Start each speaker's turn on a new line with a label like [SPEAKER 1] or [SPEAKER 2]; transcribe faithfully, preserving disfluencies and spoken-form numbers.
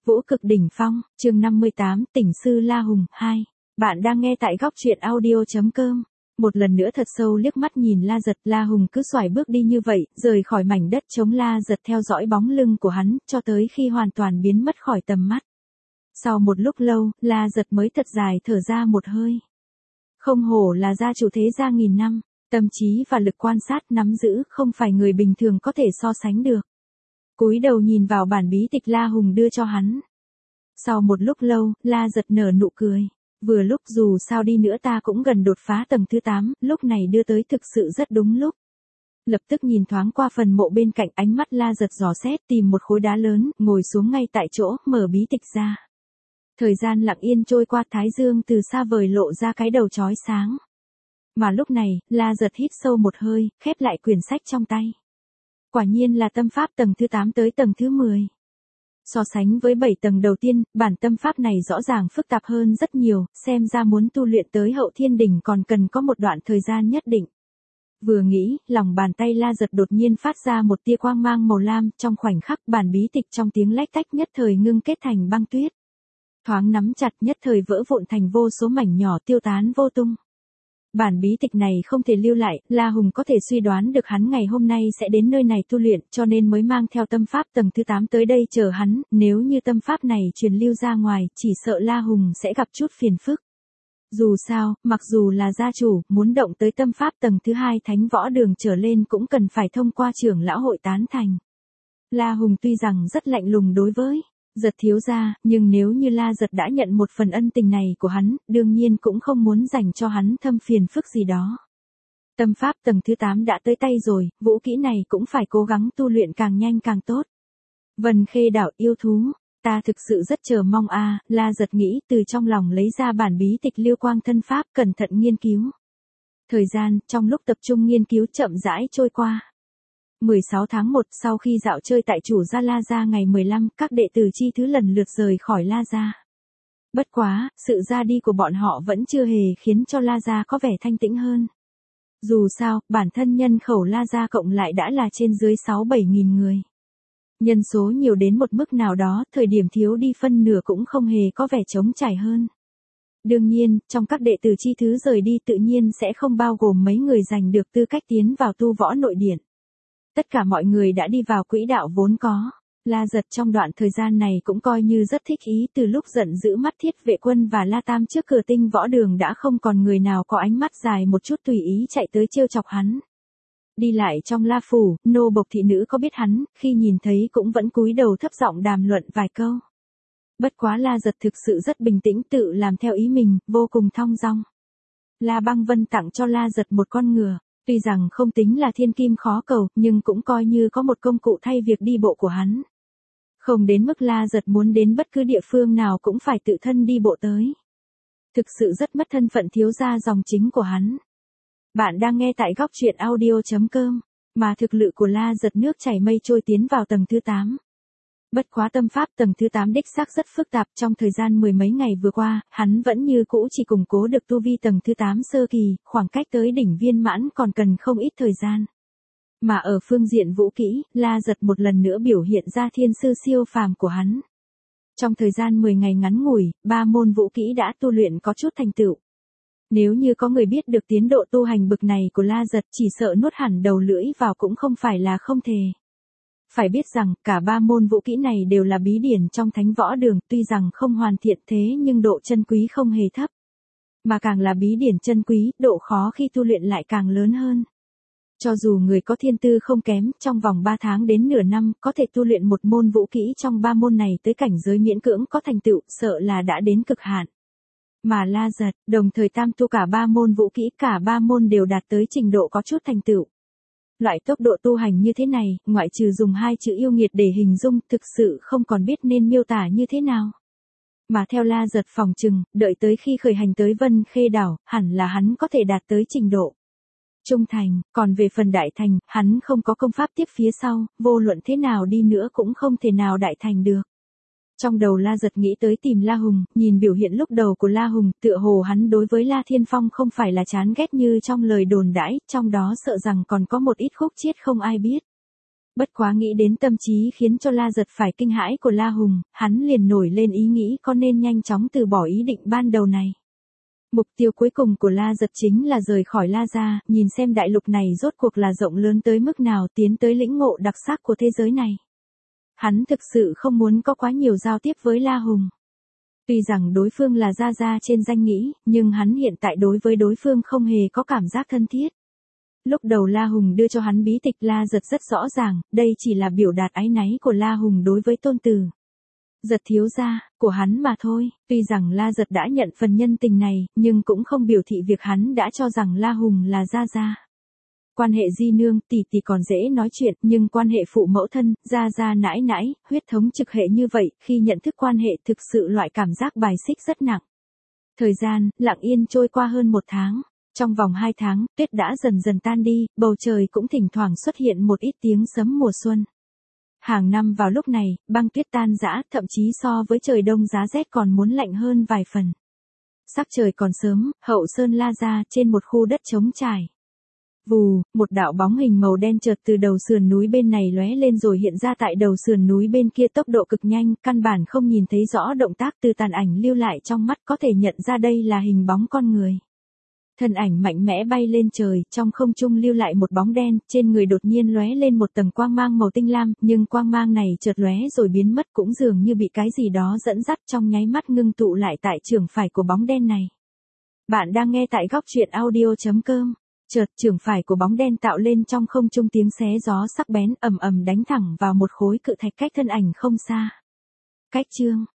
[SPEAKER 1] Vũ cực đỉnh phong, chương năm mươi tám, tỉnh sư La Hùng, hai. Bạn đang nghe tại góc truyện audio.com. Một lần nữa thật sâu liếc mắt nhìn La Giật, La Hùng cứ xoài bước đi như vậy, rời khỏi mảnh đất trống. La Giật theo dõi bóng lưng của hắn, cho tới khi hoàn toàn biến mất khỏi tầm mắt. Sau một lúc lâu, La Giật mới thật dài thở ra một hơi. Không hổ là gia chủ thế gia nghìn năm, tâm trí và lực quan sát nắm giữ không phải người bình thường có thể so sánh được. Cúi đầu nhìn vào bản bí tịch La Hùng đưa cho hắn. Sau một lúc lâu, La Giật nở nụ cười. Vừa lúc dù sao đi nữa ta cũng gần đột phá tầng thứ tám, lúc này đưa tới thực sự rất đúng lúc. Lập tức nhìn thoáng qua phần mộ bên cạnh, ánh mắt La Giật dò xét tìm một khối đá lớn, ngồi xuống ngay tại chỗ, mở bí tịch ra. Thời gian lặng yên trôi qua, thái dương từ xa vời lộ ra cái đầu chói sáng. Mà lúc này, La Giật hít sâu một hơi, khép lại quyển sách trong tay. Quả nhiên là tâm pháp tầng thứ tám tới tầng thứ mười. So sánh với bảy tầng đầu tiên, bản tâm pháp này rõ ràng phức tạp hơn rất nhiều, xem ra muốn tu luyện tới hậu thiên đỉnh còn cần có một đoạn thời gian nhất định. Vừa nghĩ, lòng bàn tay La Giật đột nhiên phát ra một tia quang mang màu lam, trong khoảnh khắc bản bí tịch trong tiếng lách tách nhất thời ngưng kết thành băng tuyết. Thoáng nắm chặt nhất thời vỡ vụn thành vô số mảnh nhỏ tiêu tán vô tung. Bản bí tịch này không thể lưu lại, La Hùng có thể suy đoán được hắn ngày hôm nay sẽ đến nơi này tu luyện, cho nên mới mang theo tâm pháp tầng thứ tám tới đây chờ hắn, nếu như tâm pháp này truyền lưu ra ngoài, chỉ sợ La Hùng sẽ gặp chút phiền phức. Dù sao, mặc dù là gia chủ, muốn động tới tâm pháp tầng thứ hai thánh võ đường trở lên cũng cần phải thông qua trưởng lão hội tán thành. La Hùng tuy rằng rất lạnh lùng đối với Giật thiếu gia, nhưng nếu như La Giật đã nhận một phần ân tình này của hắn, đương nhiên cũng không muốn dành cho hắn thâm phiền phức gì đó. Tâm pháp tầng thứ tám đã tới tay rồi, vũ kỹ này cũng phải cố gắng tu luyện càng nhanh càng tốt. Vân Khê đảo yêu thú, ta thực sự rất chờ mong a, à, La Giật nghĩ, từ trong lòng lấy ra bản bí tịch Liêu Quang thân pháp, cẩn thận nghiên cứu. Thời gian, trong lúc tập trung nghiên cứu chậm rãi trôi qua. mười sáu tháng một, sau khi dạo chơi tại chủ gia La Gia ngày mười lăm, các đệ tử chi thứ lần lượt rời khỏi La Gia. Bất quá, sự ra đi của bọn họ vẫn chưa hề khiến cho La Gia có vẻ thanh tĩnh hơn. Dù sao, bản thân nhân khẩu La Gia cộng lại đã là trên dưới sáu bảy nghìn người. Nhân số nhiều đến một mức nào đó, thời điểm thiếu đi phân nửa cũng không hề có vẻ trống trải hơn. Đương nhiên, trong các đệ tử chi thứ rời đi tự nhiên sẽ không bao gồm mấy người giành được tư cách tiến vào tu võ nội điển. Tất cả mọi người đã đi vào quỹ đạo vốn có. La Giật trong đoạn thời gian này cũng coi như rất thích ý, từ lúc giận dữ mắt Thiết Vệ Quân và La Tam trước cửa tinh võ đường đã không còn người nào có ánh mắt dài một chút tùy ý chạy tới trêu chọc hắn. Đi lại trong La Phủ, nô bộc thị nữ có biết hắn, khi nhìn thấy cũng vẫn cúi đầu thấp giọng đàm luận vài câu. Bất quá La Giật thực sự rất bình tĩnh, tự làm theo ý mình, vô cùng thong dong. La Băng Vân tặng cho La Giật một con ngựa. Tuy rằng không tính là thiên kim khó cầu, nhưng cũng coi như có một công cụ thay việc đi bộ của hắn. Không đến mức La Giật muốn đến bất cứ địa phương nào cũng phải tự thân đi bộ tới. Thực sự rất mất thân phận thiếu gia dòng chính của hắn. Bạn đang nghe tại góc truyện audio.com, mà thực lực của La Giật nước chảy mây trôi tiến vào tầng thứ tám. Bất quá tâm pháp tầng thứ tám đích xác rất phức tạp, trong thời gian mười mấy ngày vừa qua, hắn vẫn như cũ chỉ củng cố được tu vi tầng thứ tám sơ kỳ, khoảng cách tới đỉnh viên mãn còn cần không ít thời gian. Mà ở phương diện vũ kỹ, La Giật một lần nữa biểu hiện ra thiên sư siêu phàm của hắn. Trong thời gian mười ngày ngắn ngủi, ba môn vũ kỹ đã tu luyện có chút thành tựu. Nếu như có người biết được tiến độ tu hành bực này của La Giật, chỉ sợ nuốt hẳn đầu lưỡi vào cũng không phải là không thể. Phải biết rằng, cả ba môn vũ kỹ này đều là bí điển trong thánh võ đường, tuy rằng không hoàn thiện thế nhưng độ chân quý không hề thấp. Mà càng là bí điển chân quý, độ khó khi tu luyện lại càng lớn hơn. Cho dù người có thiên tư không kém, trong vòng ba tháng đến nửa năm, có thể tu luyện một môn vũ kỹ trong ba môn này tới cảnh giới miễn cưỡng có thành tựu, sợ là đã đến cực hạn. Mà La Giật, đồng thời tam tu cả ba môn vũ kỹ, cả ba môn đều đạt tới trình độ có chút thành tựu. Loại tốc độ tu hành như thế này, ngoại trừ dùng hai chữ yêu nghiệt để hình dung, thực sự không còn biết nên miêu tả như thế nào. Mà theo La Giật phòng trừng, đợi tới khi khởi hành tới Vân Khê đảo, hẳn là hắn có thể đạt tới trình độ trung thành, còn về phần đại thành, hắn không có công pháp tiếp phía sau, vô luận thế nào đi nữa cũng không thể nào đại thành được. Trong đầu La Giật nghĩ tới tìm La Hùng, nhìn biểu hiện lúc đầu của La Hùng, tựa hồ hắn đối với La Thiên Phong không phải là chán ghét như trong lời đồn đãi, trong đó sợ rằng còn có một ít khúc chiết không ai biết. Bất quá nghĩ đến tâm trí khiến cho La Giật phải kinh hãi của La Hùng, hắn liền nổi lên ý nghĩ có nên nhanh chóng từ bỏ ý định ban đầu này. Mục tiêu cuối cùng của La Giật chính là rời khỏi La Gia, nhìn xem đại lục này rốt cuộc là rộng lớn tới mức nào, tiến tới lĩnh ngộ đặc sắc của thế giới này. Hắn thực sự không muốn có quá nhiều giao tiếp với La Hùng. Tuy rằng đối phương là Gia Gia trên danh nghĩa, nhưng hắn hiện tại đối với đối phương không hề có cảm giác thân thiết. Lúc đầu La Hùng đưa cho hắn bí tịch La Giật rất rõ ràng, đây chỉ là biểu đạt áy náy của La Hùng đối với tôn tử. Giật thiếu gia, của hắn mà thôi, tuy rằng La Giật đã nhận phần nhân tình này, nhưng cũng không biểu thị việc hắn đã cho rằng La Hùng là Gia Gia. Quan hệ di nương, tỷ tỷ còn dễ nói chuyện, nhưng quan hệ phụ mẫu thân, Gia Gia nãi nãi, huyết thống trực hệ như vậy, khi nhận thức quan hệ thực sự loại cảm giác bài xích rất nặng. Thời gian, lặng yên trôi qua hơn một tháng. Trong vòng hai tháng, tuyết đã dần dần tan đi, bầu trời cũng thỉnh thoảng xuất hiện một ít tiếng sấm mùa xuân. Hàng năm vào lúc này, băng tuyết tan rã, thậm chí so với trời đông giá rét còn muốn lạnh hơn vài phần. Sắc trời còn sớm, hậu sơn La Gia trên một khu đất trống trải. Vù, một đạo bóng hình màu đen chợt từ đầu sườn núi bên này lóe lên rồi hiện ra tại đầu sườn núi bên kia tốc độ cực nhanh, căn bản không nhìn thấy rõ động tác, từ tàn ảnh lưu lại trong mắt có thể nhận ra đây là hình bóng con người. Thân ảnh mạnh mẽ bay lên trời, trong không trung lưu lại một bóng đen, trên người đột nhiên lóe lên một tầng quang mang màu tinh lam, nhưng quang mang này chợt lóe rồi biến mất, cũng dường như bị cái gì đó dẫn dắt, trong nháy mắt ngưng tụ lại tại chưởng phải của bóng đen này. Bạn đang nghe tại góc truyện audio chấm com. Chợt chưởng phải của bóng đen tạo lên trong không trung tiếng xé gió sắc bén, ầm ầm đánh thẳng vào một khối cự thạch cách thân ảnh không xa. Cách chương